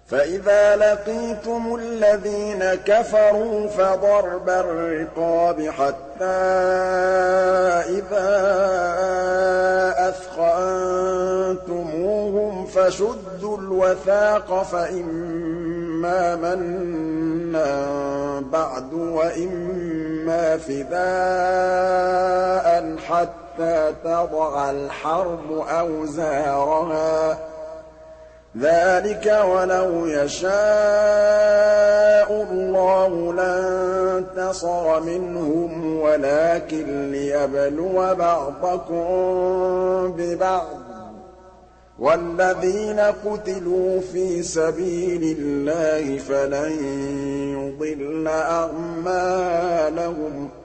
فَإِذَا لَقِيتُمُ الَّذِينَ كَفَرُوا فَضَرْبَ الرِّقَابِ حَتَّىٰ إِذَا أَثْخَنتُمُوهُمْ فَشُدُّوا الْوَثَاقَ فَإِمَّا مَنًّا بَعْدُ وَإِمَّا فِدَاءً حَتَّىٰ تَضَعَ الْحَرْبُ أَوْزَارَهَا ۚ ذَٰلِكَ وَلَوْ يَشَاءُ اللَّهُ لَانتَصَرَ مِنْهُمْ وَلَٰكِن لِّيَبْلُوَ بَعْضَكُم بِبَعْضٍ ۗ وَالَّذِينَ قُتِلُوا فِي سَبِيلِ اللَّهِ فَلَن يُضِلَّ أَعْمَالَهُمْ